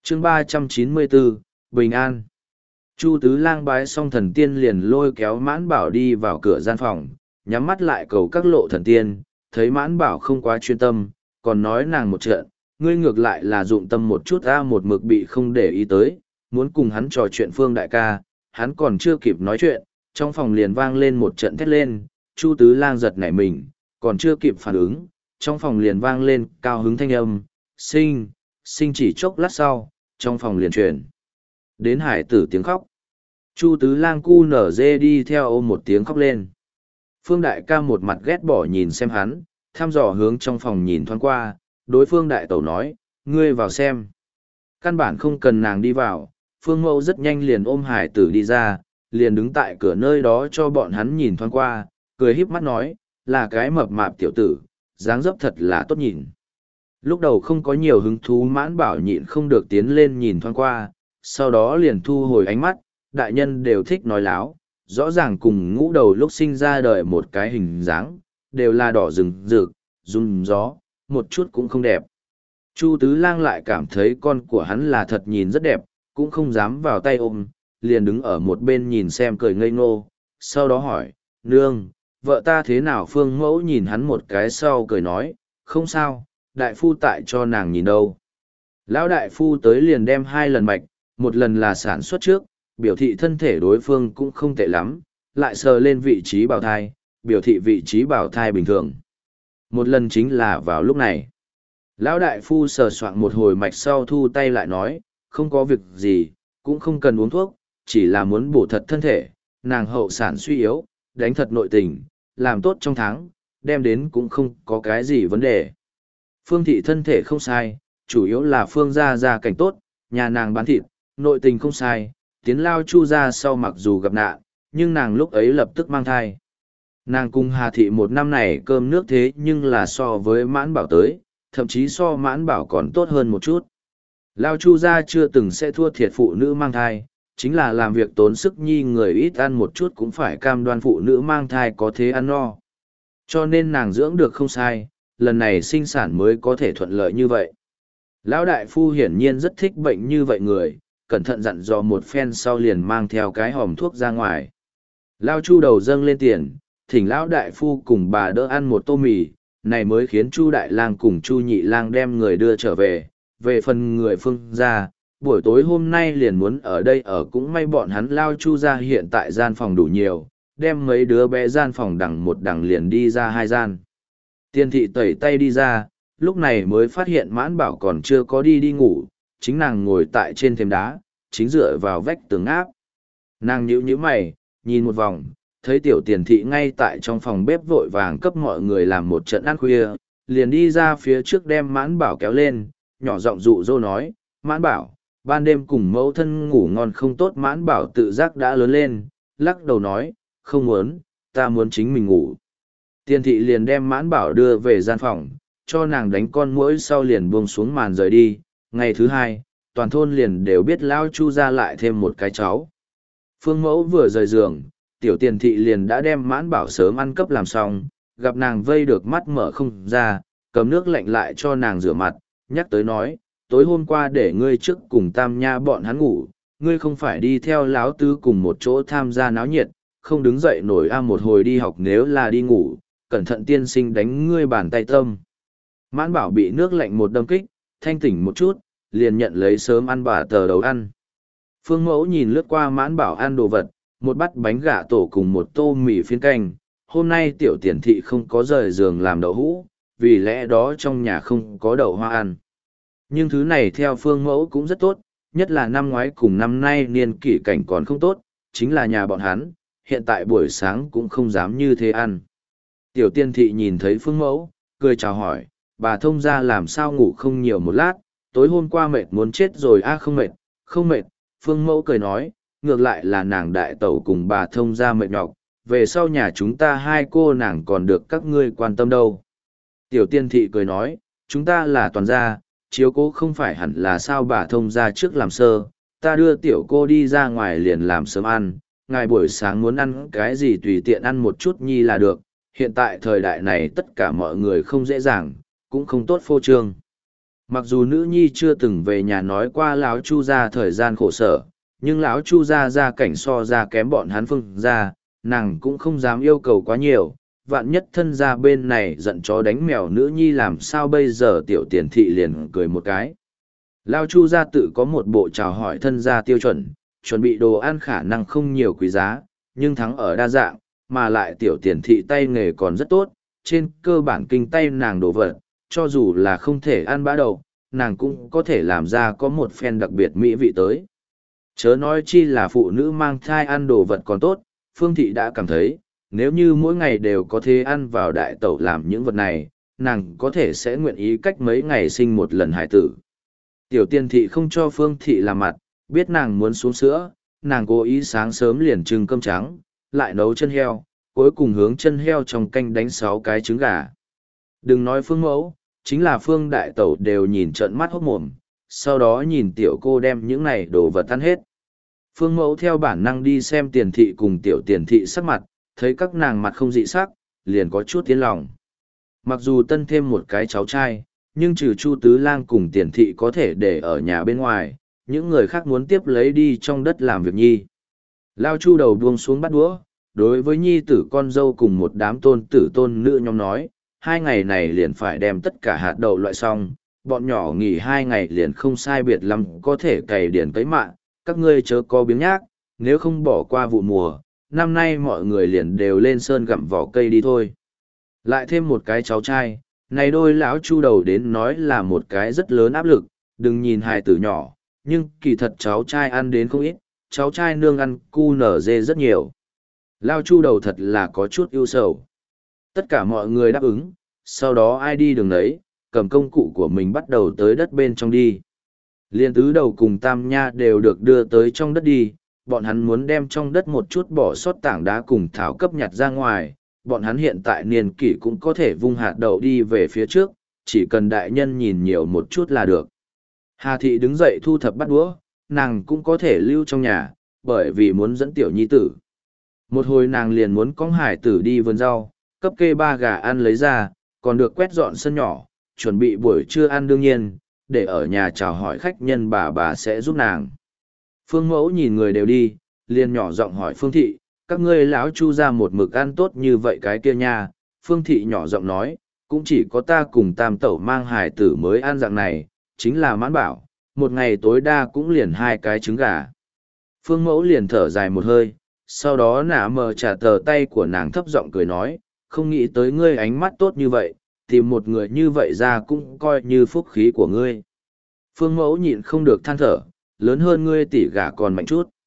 chương 394, Bình An. Chu Tứ Lang bái xong thần tiên liền lôi kéo Mãn Bảo đi vào cửa gian phòng, nhắm mắt lại cầu các lộ thần tiên, thấy Mãn Bảo không quá chuyên tâm, còn nói nàng một trận, ngươi ngược lại là dụng tâm một chút một mực bị không để ý tới, muốn cùng hắn trò chuyện Phương đại ca, hắn còn chưa kịp nói chuyện, trong phòng liền vang lên một trận thét lên, Chu Tứ Lang giật nảy mình, còn chưa kịp phản ứng, trong phòng liền vang lên cao hứng thanh âm, sinh chỉ chốc lát sau, trong phòng liền truyền đến hải tử tiếng khóc. Chu Tứ Lang cu nở dê đi theo ôm một tiếng khóc lên. Phương đại ca một mặt ghét bỏ nhìn xem hắn, thăm dò hướng trong phòng nhìn thoáng qua, đối phương đại tẩu nói, ngươi vào xem. Căn bản không cần nàng đi vào, Phương Mẫu rất nhanh liền ôm hải tử đi ra, liền đứng tại cửa nơi đó cho bọn hắn nhìn thoáng qua, cười híp mắt nói, là cái mập mạp tiểu tử, dáng dấp thật là tốt nhìn. Lúc đầu không có nhiều hứng thú Mãn Bảo nhịn không được tiến lên nhìn thoáng qua, sau đó liền thu hồi ánh mắt, đại nhân đều thích nói láo, rõ ràng cùng ngũ đầu lúc sinh ra đời một cái hình dáng, đều là đỏ rừng rực, rung gió, một chút cũng không đẹp. Chu Tứ Lang lại cảm thấy con của hắn là thật nhìn rất đẹp, cũng không dám vào tay ôm, liền đứng ở một bên nhìn xem cười ngây ngô, sau đó hỏi, nương, vợ ta thế nào? Phương Mẫu nhìn hắn một cái sau cười nói, không sao, đại phu tại cho nàng nhìn đâu. Lão đại phu tới liền đem 2 lần mạch, một lần là sản xuất trước, biểu thị thân thể đối phương cũng không tệ lắm, lại sờ lên vị trí bào thai, biểu thị vị trí bào thai bình thường. Một lần chính là vào lúc này. Lão đại phu sờ soạng một hồi mạch sau thu tay lại nói, không có việc gì, cũng không cần uống thuốc, chỉ là muốn bổ thật thân thể, nàng hậu sản suy yếu, đánh thật nội tình, làm tốt trong tháng, đem đến cũng không có cái gì vấn đề. Phương thị thân thể không sai, chủ yếu là Phương gia cảnh tốt, nhà nàng bán thịt, nội tình không sai, tiến lao Chu gia sau mặc dù gặp nạn, nhưng nàng lúc ấy lập tức mang thai. Nàng cùng Hà thị một năm này cơm nước thế nhưng là so với Mãn Bảo tới, thậm chí so Mãn Bảo còn tốt hơn một chút. Lao Chu gia chưa từng sẽ thua thiệt phụ nữ mang thai, chính là làm việc tốn sức nhi người ít ăn một chút cũng phải cam đoan phụ nữ mang thai có thế ăn no. Cho nên nàng dưỡng được không sai, lần này sinh sản mới có thể thuận lợi như vậy. Lão đại phu hiển nhiên rất thích bệnh như vậy người, cẩn thận dặn dò một phen sau liền mang theo cái hòm thuốc ra ngoài. Lao Chu đầu dâng lên tiền, thỉnh lão đại phu cùng bà đỡ ăn một tô mì, này mới khiến Chu đại lang cùng Chu nhị lang đem người đưa trở về. Về phần người Phương gia, buổi tối hôm nay liền muốn ở đây ở, cũng may bọn hắn Lao Chu gia hiện tại gian phòng đủ nhiều, đem mấy đứa bé gian phòng đằng một đằng liền đi ra 2 gian. Tiên thị tẩy tay đi ra, lúc này mới phát hiện Mãn Bảo còn chưa có đi ngủ, chính nàng ngồi tại trên thềm đá, chính dựa vào vách tường áp. Nàng nhíu mày, nhìn một vòng, thấy tiểu Tiền thị ngay tại trong phòng bếp vội vàng cấp mọi người làm một trận ăn khuya, liền đi ra phía trước đem Mãn Bảo kéo lên, nhỏ giọng dụ dỗ nói, Mãn Bảo, ban đêm cùng mẫu thân ngủ ngon không tốt. Mãn Bảo tự giác đã lớn lên, lắc đầu nói, không muốn, ta muốn chính mình ngủ. Tiên thị liền đem Mãn Bảo đưa về gian phòng, cho nàng đánh con muỗi sau liền buông xuống màn rời đi. Ngày thứ 2, toàn thôn liền đều biết Lao Chu ra lại thêm một cái cháu. Phương Mẫu vừa rời giường, tiểu Tiền thị liền đã đem Mãn Bảo sớm ăn cấp làm xong, gặp nàng vây được mắt mở không ra, cầm nước lạnh lại cho nàng rửa mặt, nhắc tới nói, tối hôm qua để ngươi trước cùng Tam Nha bọn hắn ngủ, ngươi không phải đi theo Láo Tứ cùng một chỗ tham gia náo nhiệt, không đứng dậy nổi một hồi đi học, nếu là đi ngủ, cẩn thận tiên sinh đánh ngươi bàn tay tâm. Mãn Bảo bị nước lạnh một đâm kích, thanh tỉnh một chút, liền nhận lấy sớm ăn bà tờ đầu ăn. Phương Mẫu nhìn lướt qua Mãn Bảo ăn đồ vật, một bát bánh gà tổ cùng một tô mì phiến canh. Hôm nay tiểu Tiền thị không có rời giường làm đậu hũ, vì lẽ đó trong nhà không có đậu hoa ăn. Nhưng thứ này theo Phương Mẫu cũng rất tốt, nhất là năm ngoái cùng năm nay niên kỷ cảnh còn không tốt, chính là nhà bọn hắn, hiện tại buổi sáng cũng không dám như thế ăn. Tiểu Tiên thị nhìn thấy Phương Mẫu, cười chào hỏi, bà thông gia làm sao ngủ không nhiều một lát, tối hôm qua mệt muốn chết rồi. Không mệt, không mệt. Phương Mẫu cười nói, ngược lại là nàng đại tẩu cùng bà thông gia mệt nhọc, về sau nhà chúng ta 2 cô nàng còn được các ngươi quan tâm đâu. Tiểu Tiên thị cười nói, chúng ta là toàn gia, chiếu cố không phải hẳn là sao. Bà thông gia trước làm sơ, ta đưa tiểu cô đi ra ngoài liền làm sớm ăn, ngài buổi sáng muốn ăn cái gì tùy tiện ăn một chút nhi là được, hiện tại thời đại này tất cả mọi người không dễ dàng, cũng không tốt phô trương. Mặc dù nữ nhi chưa từng về nhà nói qua lão Chu gia thời gian khổ sở, nhưng lão Chu gia gia cảnh so ra kém bọn hắn Phương gia, nàng cũng không dám yêu cầu quá nhiều. Vạn nhất thân gia bên này giận chó đánh mèo nữ nhi làm sao bây giờ, tiểu tiền thị liền cười một cái. Lão Chu gia tự có một bộ chào hỏi thân gia tiêu chuẩn bị đồ ăn khả năng không nhiều quý giá, nhưng thắng ở đa dạng, mà lại tiểu tiền thị tay nghề còn rất tốt, trên cơ bản kinh tay nàng đồ vật, cho dù là không thể ăn bã đậu, nàng cũng có thể làm ra có một phen đặc biệt mỹ vị tới. Chớ nói chi là phụ nữ mang thai ăn đồ vật còn tốt, Phương Thị đã cảm thấy, nếu như mỗi ngày đều có thể ăn vào đại tẩu làm những vật này, nàng có thể sẽ nguyện ý cách mấy ngày sinh một lần hải tử. Tiểu tiền thị không cho Phương Thị làm mặt, biết nàng muốn xuống sữa, nàng cố ý sáng sớm liền trưng cơm trắng, lại nấu chân heo, cuối cùng hướng chân heo trong canh đánh 6 cái trứng gà. Đừng nói Phương mẫu, chính là Phương đại tẩu đều nhìn trợn mắt hốt mồm, sau đó nhìn tiểu cô đem những này đồ vật ăn hết. Phương mẫu theo bản năng đi xem tiền thị cùng tiểu tiền thị sắc mặt, thấy các nàng mặt không dị sắc, liền có chút tiến lòng. Mặc dù tân thêm một cái cháu trai, nhưng trừ Chu Tứ Lang cùng tiền thị có thể để ở nhà bên ngoài, những người khác muốn tiếp lấy đi trong đất làm việc nhi. Lao Chu đầu buông xuống bắt đũa, đối với nhi tử con dâu cùng một đám tôn tử tôn nữ nhóm nói, 2 ngày này liền phải đem tất cả hạt đậu loại xong, bọn nhỏ nghỉ 2 ngày liền không sai biệt lắm có thể cày điển cấy mạ, các ngươi chớ có biếng nhác, nếu không bỏ qua vụ mùa, năm nay mọi người liền đều lên sơn gặm vỏ cây đi thôi. Lại thêm một cái cháu trai, này đôi lão Chu đầu đến nói là một cái rất lớn áp lực, đừng nhìn hài tử nhỏ, nhưng kỳ thật cháu trai ăn đến không ít, cháu trai nương ăn cu nở dê rất nhiều. Lao Chu đầu thật là có chút ưu sầu. Tất cả mọi người đáp ứng, sau đó ai đi đường đấy, cầm công cụ của mình bắt đầu tới đất bên trong đi. Liên tứ đầu cùng Tam Nha đều được đưa tới trong đất đi, bọn hắn muốn đem trong đất một chút bỏ sót tảng đá cùng thảo cấp nhặt ra ngoài, bọn hắn hiện tại niên kỷ cũng có thể vung hạt đậu đi về phía trước, chỉ cần đại nhân nhìn nhiều một chút là được. Hà Thị đứng dậy thu thập bắt đũa, nàng cũng có thể lưu trong nhà, bởi vì muốn dẫn tiểu nhi tử. Một hồi nàng liền muốn cõng hải tử đi vườn rau, cấp kê 3 gà ăn lấy ra, còn được quét dọn sân nhỏ, chuẩn bị buổi trưa ăn đương nhiên, để ở nhà chào hỏi khách nhân bà sẽ giúp nàng. Phương mẫu nhìn người đều đi, liền nhỏ giọng hỏi Phương Thị, các ngươi lão Chu ra một mực ăn tốt như vậy cái kia nha. Phương Thị nhỏ giọng nói, cũng chỉ có ta cùng Tam tẩu mang hải tử mới ăn dạng này, chính là mãn bảo, một ngày tối đa cũng liền 2 cái trứng gà. Phương mẫu liền thở dài một hơi, sau đó nả mờ trả tờ tay của nàng thấp giọng cười nói, không nghĩ tới ngươi ánh mắt tốt như vậy, tìm một người như vậy ra cũng coi như phúc khí của ngươi. Phương mẫu nhịn không được than thở, lớn hơn ngươi tỷ gà còn mạnh chút.